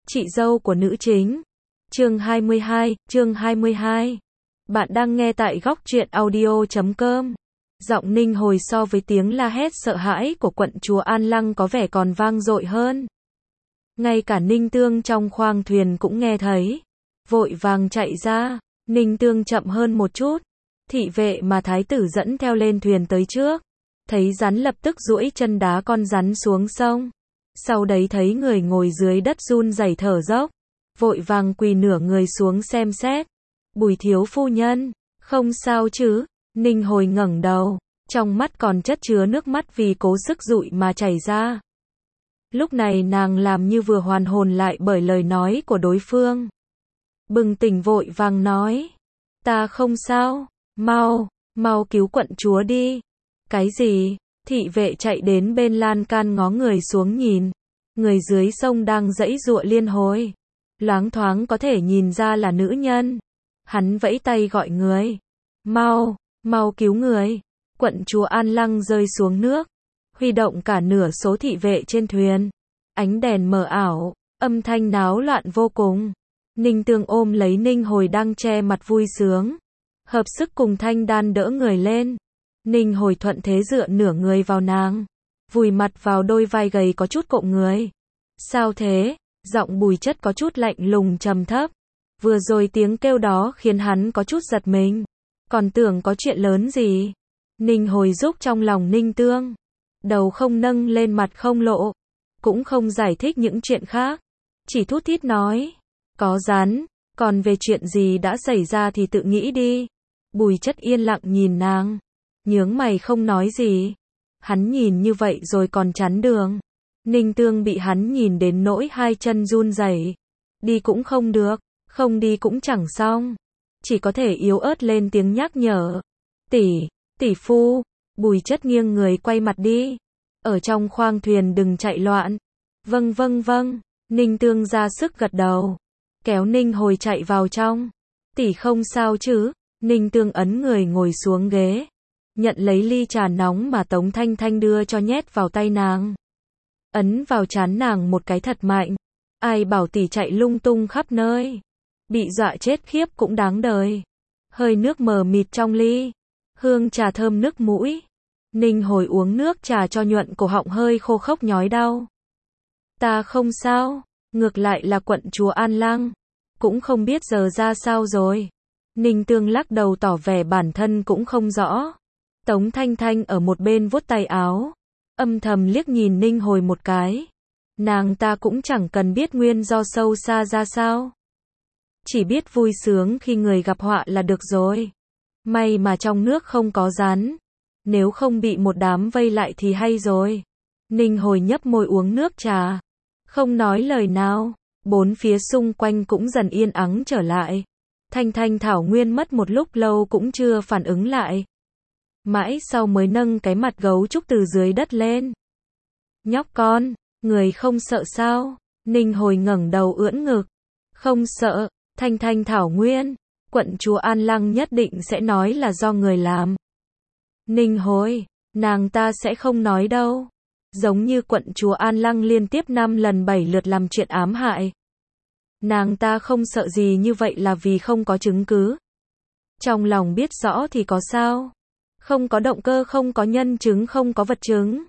chị dâu của nữ chính. Chương 22. Bạn đang nghe tại góc truyện audio.com. Giọng Ninh Hồi so với tiếng la hét sợ hãi của quận chúa An Lăng có vẻ còn vang dội hơn. Ngay cả Ninh Tương trong khoang thuyền cũng nghe thấy. Vội vàng chạy ra. Ninh Tương chậm hơn một chút. Thị vệ mà thái tử dẫn theo lên thuyền tới trước. Thấy rắn lập tức duỗi chân đá con rắn xuống sông. Sau đấy thấy người ngồi dưới đất run rẩy thở dốc. Vội vàng quỳ nửa người xuống xem xét. Bùi thiếu phu nhân, không sao chứ? Ninh Hồi ngẩng đầu, trong mắt còn chất chứa nước mắt vì cố sức dụi mà chảy ra. Lúc này nàng làm như vừa hoàn hồn lại bởi lời nói của đối phương. Bừng tỉnh vội vàng nói, ta không sao, mau cứu quận chúa đi. Cái gì? Thị vệ chạy đến bên lan can ngó người xuống nhìn. Người dưới sông đang giãy giụa liên hồi. Loáng thoáng có thể nhìn ra là nữ nhân. Hắn vẫy tay gọi người. Mau cứu người. Quận chúa An Lăng rơi xuống nước. Huy động cả nửa số thị vệ trên thuyền. Ánh đèn mờ ảo, âm thanh náo loạn vô cùng. Ninh Tương ôm lấy Ninh Hồi đang che mặt vui sướng. Hợp sức cùng Thanh Đan đỡ người lên. Ninh Hồi thuận thế dựa nửa người vào nàng. Vùi mặt vào đôi vai gầy có chút cộm người. Sao thế? Giọng Bùi Chất có chút lạnh lùng trầm thấp. Vừa rồi tiếng kêu đó khiến hắn có chút giật mình. Còn tưởng có chuyện lớn gì. Ninh Hồi rúc trong lòng Ninh Tương. Đầu không nâng lên mặt không lộ. Cũng không giải thích những chuyện khác. Chỉ thút thít nói. Có rắn. Còn về chuyện gì đã xảy ra thì tự nghĩ đi. Bùi Chất yên lặng nhìn nàng. Nhướng mày không nói gì. Hắn nhìn như vậy rồi còn chắn đường. Ninh Tương bị hắn nhìn đến nỗi hai chân run rẩy. Đi cũng không được, không đi cũng chẳng xong. Chỉ có thể yếu ớt lên tiếng nhắc nhở. Tỷ phu. Bùi Chất nghiêng người quay mặt đi. Ở trong khoang thuyền đừng chạy loạn. Vâng. Ninh Tương ra sức gật đầu. Kéo Ninh Hồi chạy vào trong. Tỷ không sao chứ? Ninh Tương ấn người ngồi xuống ghế. Nhận lấy ly trà nóng mà Tống Thanh Thanh đưa cho nhét vào tay nàng. Ấn vào trán nàng một cái thật mạnh. Ai bảo tỷ chạy lung tung khắp nơi. Bị dọa chết khiếp cũng đáng đời. Hơi nước mờ mịt trong ly. Hương trà thơm nức mũi. Ninh Hồi uống nước trà cho nhuận cổ họng hơi khô khốc nhói đau. Ta không sao. Ngược lại là quận chúa An Lăng. Cũng không biết giờ ra sao rồi. Ninh Tương lắc đầu tỏ vẻ bản thân cũng không rõ. Tống Thanh Thanh ở một bên vuốt tay áo. Âm thầm liếc nhìn Ninh Hồi một cái. Nàng ta cũng chẳng cần biết nguyên do sâu xa ra sao. Chỉ biết vui sướng khi người gặp họa là được rồi. May mà trong nước không có rắn. Nếu không bị một đám vây lại thì hay rồi. Ninh Hồi nhấp môi uống nước trà. Không nói lời nào. Bốn phía xung quanh cũng dần yên ắng trở lại. Thanh Thanh Thảo Nguyên mất một lúc lâu cũng chưa phản ứng lại. Mãi sau mới nâng cái mặt gấu trúc từ dưới đất lên. Nhóc con, người không sợ sao? Ninh Hồi ngẩng đầu ưỡn ngực. Không sợ, Thanh Thanh Thảo Nguyên. Quận chúa An Lăng nhất định sẽ nói là do người làm. Ninh Hồi, nàng ta sẽ không nói đâu. Giống như quận chúa An Lăng liên tiếp 5 lần 7 lượt làm chuyện ám hại. Nàng ta không sợ gì như vậy là vì không có chứng cứ. Trong lòng biết rõ thì có sao? Không có động cơ, không có nhân chứng, không có vật chứng.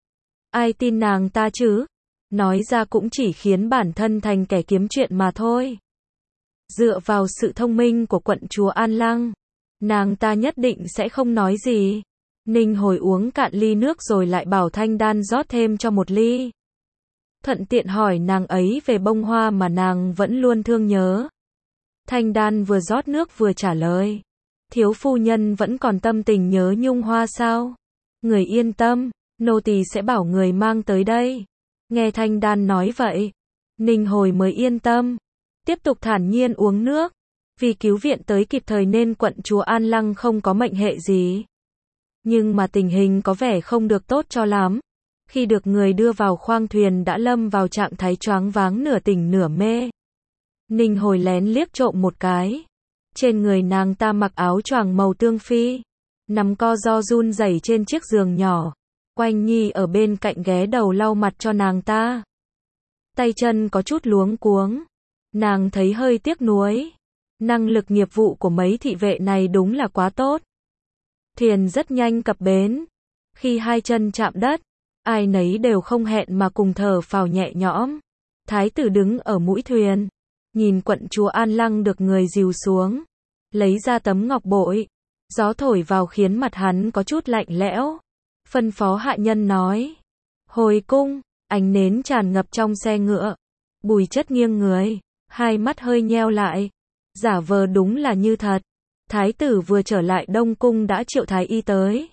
Ai tin nàng ta chứ? Nói ra cũng chỉ khiến bản thân thành kẻ kiếm chuyện mà thôi. Dựa vào sự thông minh của quận chúa An Lăng, nàng ta nhất định sẽ không nói gì. Ninh Hồi uống cạn ly nước rồi lại bảo Thanh Đan rót thêm cho một ly. Thuận tiện hỏi nàng ấy về bông hoa mà nàng vẫn luôn thương nhớ. Thanh Đan vừa rót nước vừa trả lời. Thiếu phu nhân vẫn còn tâm tình nhớ nhung hoa sao? Người yên tâm, nô tỳ sẽ bảo người mang tới đây. Nghe Thanh Đan nói vậy, Ninh Hồi mới yên tâm. Tiếp tục thản nhiên uống nước. Vì cứu viện tới kịp thời nên quận chúa An Lăng không có mệnh hệ gì. Nhưng mà tình hình có vẻ không được tốt cho lắm. Khi được người đưa vào khoang thuyền đã lâm vào trạng thái choáng váng nửa tỉnh nửa mê. Ninh Hồi lén liếc trộm một cái. Trên người nàng ta mặc áo choàng màu tương phi. Nằm co ro run rẩy trên chiếc giường nhỏ. Oanh Nhi ở bên cạnh ghé đầu lau mặt cho nàng ta. tay chân có chút luống cuống. Nàng thấy hơi tiếc nuối. Năng lực nghiệp vụ của mấy thị vệ này đúng là quá tốt. Thuyền rất nhanh cập bến. Khi hai chân chạm đất, ai nấy đều không hẹn mà cùng thở phào nhẹ nhõm. Thái tử đứng ở mũi thuyền, nhìn quận chúa An Lăng được người dìu xuống, lấy ra tấm ngọc bội. Gió thổi vào khiến mặt hắn có chút lạnh lẽo. Phân phó hạ nhân nói: hồi cung. Ánh nến tràn ngập trong xe ngựa. Bùi Chất nghiêng người, hai mắt hơi nheo lại, giả vờ đúng là như thật. Thái tử vừa trở lại Đông Cung đã triệu thái y tới.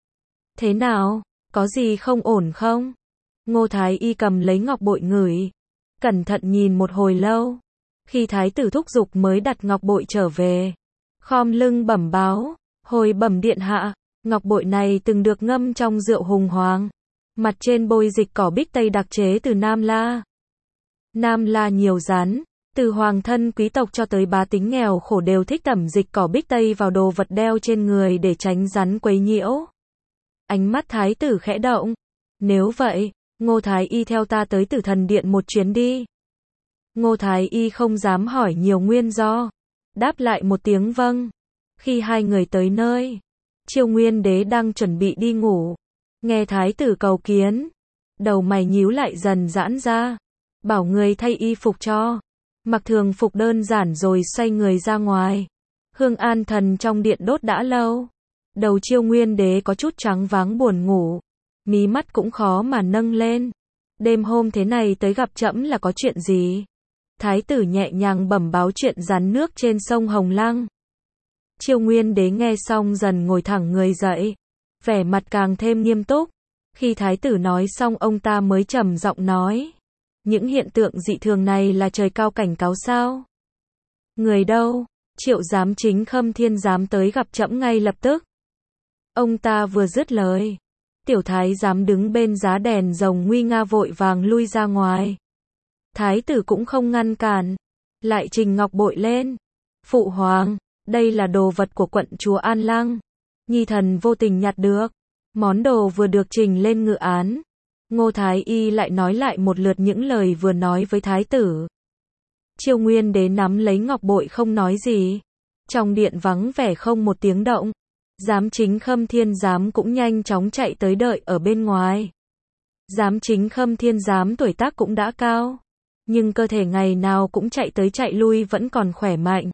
Thế nào, có gì không ổn không? Ngô thái y cầm lấy ngọc bội ngửi, cẩn thận nhìn một hồi lâu. Khi thái tử thúc giục mới đặt ngọc bội trở về, khom lưng bẩm báo: hồi bẩm điện hạ, ngọc bội này từng được ngâm trong rượu hùng hoàng, mặt trên bôi dịch cỏ bích tây đặc chế từ Nam La. Nam La nhiều rắn, từ hoàng thân quý tộc cho tới bá tính nghèo khổ đều thích tẩm dịch cỏ bích tây vào đồ vật đeo trên người để tránh rắn quấy nhiễu. Ánh mắt thái tử khẽ động. Nếu vậy, Ngô thái y theo ta tới Tử Thần Điện một chuyến đi. Ngô thái y không dám hỏi nhiều nguyên do, đáp lại một tiếng vâng. Khi hai người tới nơi, Chiêu Nguyên Đế đang chuẩn bị đi ngủ, nghe thái tử cầu kiến, đầu mày nhíu lại dần giãn ra, bảo người thay y phục cho. Mặc thường phục đơn giản rồi xoay người ra ngoài. Hương an thần trong điện đốt đã lâu. Đầu Chiêu Nguyên Đế có chút trắng váng buồn ngủ, mí mắt cũng khó mà nâng lên. Đêm hôm thế này tới gặp trẫm là có chuyện gì? Thái tử nhẹ nhàng bẩm báo chuyện rắn nước trên sông Hồng Lăng. Chiêu Nguyên Đế nghe xong dần ngồi thẳng người dậy, vẻ mặt càng thêm nghiêm túc. Khi thái tử nói xong ông ta mới trầm giọng nói: những hiện tượng dị thường này là trời cao cảnh cáo sao? Người đâu? Triệu giám chính Khâm Thiên giám tới gặp trẫm ngay lập tức. Ông ta vừa dứt lời, tiểu thái giám đứng bên giá đèn rồng nguy nga vội vàng lui ra ngoài. Thái tử cũng không ngăn cản, lại trình ngọc bội lên. Phụ hoàng, đây là đồ vật của quận chúa An Lăng, nhi thần vô tình nhặt được. Món đồ vừa được trình lên ngự án, Ngô thái y lại nói lại một lượt những lời vừa nói với thái tử. Chiêu Nguyên Đế nắm lấy ngọc bội không nói gì. Trong điện vắng vẻ không một tiếng động. Giám chính Khâm Thiên giám cũng nhanh chóng chạy tới đợi ở bên ngoài. Giám chính Khâm Thiên giám tuổi tác cũng đã cao, nhưng cơ thể ngày nào cũng chạy tới chạy lui vẫn còn khỏe mạnh.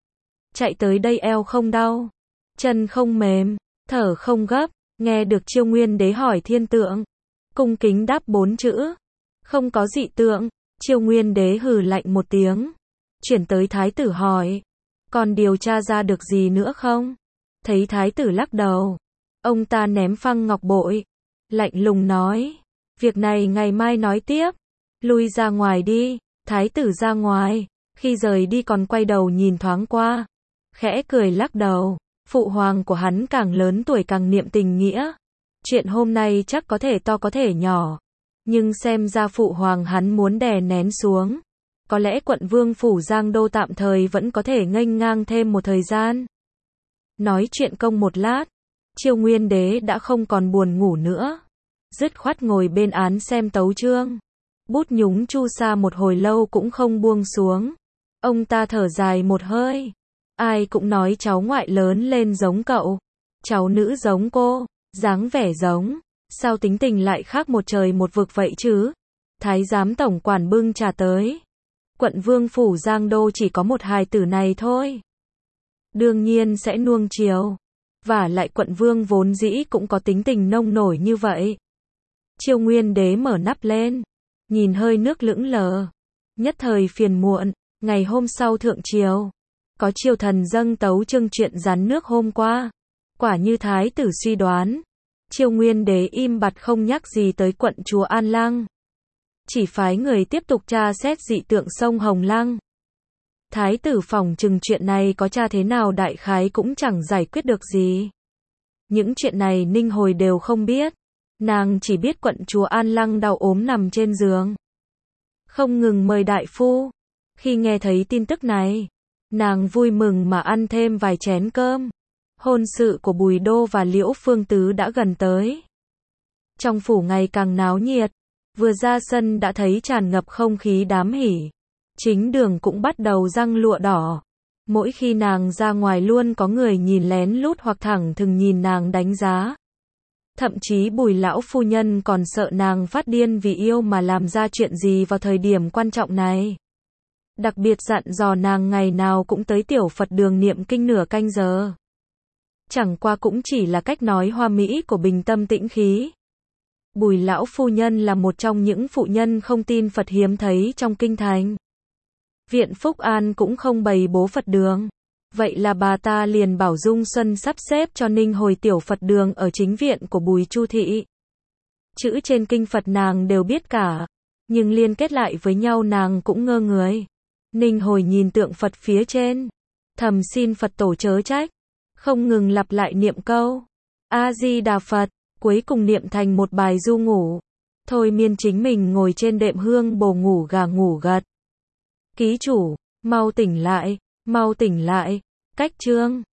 Chạy tới đây eo không đau, chân không mềm, thở không gấp. Nghe được Chiêu Nguyên Đế hỏi thiên tượng, cung kính đáp 4 chữ: không có dị tượng. Chiêu Nguyên Đế hừ lạnh một tiếng, chuyển tới thái tử hỏi: còn điều tra ra được gì nữa không? Thấy thái tử lắc đầu, ông ta ném phăng ngọc bội, lạnh lùng nói: việc này ngày mai nói tiếp, lui ra ngoài đi. Thái tử ra ngoài, khi rời đi còn quay đầu nhìn thoáng qua, khẽ cười lắc đầu. Phụ hoàng của hắn càng lớn tuổi càng niệm tình nghĩa. Chuyện hôm nay chắc có thể to có thể nhỏ, nhưng xem ra phụ hoàng hắn muốn đè nén xuống. Có lẽ quận vương phủ Giang Đô tạm thời vẫn có thể nghênh ngang thêm một thời gian. Nói chuyện công một lát, Chiêu Nguyên Đế đã không còn buồn ngủ nữa, dứt khoát ngồi bên án xem tấu chương. Bút nhúng chu sa một hồi lâu cũng không buông xuống. Ông ta thở dài một hơi. Ai cũng nói cháu ngoại lớn lên giống cậu, cháu nữ giống cô, dáng vẻ giống, sao tính tình lại khác một trời một vực vậy chứ? Thái giám tổng quản bưng trà tới. Quận vương phủ Giang Đô chỉ có một hài tử này thôi, đương nhiên sẽ nuông chiều. Vả lại quận vương vốn dĩ cũng có tính tình nông nổi như vậy. Chiêu Nguyên Đế mở nắp lên, nhìn hơi nước lững lờ, nhất thời phiền muộn. Ngày hôm sau thượng triều, có triều thần dâng tấu chương chuyện rắn nước hôm qua. Quả như thái tử suy đoán, Chiêu Nguyên Đế im bặt không nhắc gì tới quận chúa An Lăng, chỉ phái người tiếp tục tra xét dị tượng sông Hồng Lăng. Thái tử phỏng chừng chuyện này có tra thế nào đại khái cũng chẳng giải quyết được gì. Những chuyện này Ninh Hồi đều không biết, nàng chỉ biết quận chúa An Lăng đau ốm nằm trên giường, không ngừng mời đại phu. Khi nghe thấy tin tức này, nàng vui mừng mà ăn thêm vài chén cơm. Hôn sự của Bùi Đô và Liễu Phương Tứ đã gần tới. Trong phủ ngày càng náo nhiệt, Vừa ra sân đã thấy tràn ngập không khí đám hỉ. Chính đường cũng bắt đầu răng lụa đỏ. Mỗi khi nàng ra ngoài luôn có người nhìn lén lút hoặc thẳng thừng nhìn nàng đánh giá. Thậm chí Bùi lão phu nhân còn sợ nàng phát điên vì yêu mà làm ra chuyện gì vào thời điểm quan trọng này. Đặc biệt dặn dò nàng ngày nào cũng tới tiểu Phật đường niệm kinh nửa canh giờ. Chẳng qua cũng chỉ là cách nói hoa mỹ của bình tâm tĩnh khí. Bùi lão phu nhân là một trong những phụ nhân không tin Phật hiếm thấy trong kinh thành. Viện Phúc An cũng không bày bố Phật đường. Vậy là bà ta liền bảo Dung Xuân sắp xếp cho Ninh Hồi tiểu Phật đường ở chính viện của Bùi Chu thị. Chữ trên kinh Phật nàng đều biết cả, nhưng liên kết lại với nhau nàng cũng ngơ người. Ninh Hồi nhìn tượng Phật phía trên, thầm xin Phật tổ chớ trách, không ngừng lặp lại niệm câu A-di-đà Phật, cuối cùng niệm thành một bài du ngủ. Thôi miên chính mình ngồi trên đệm hương bồ ngủ gà ngủ gật. Ký chủ, mau tỉnh lại, cách chương.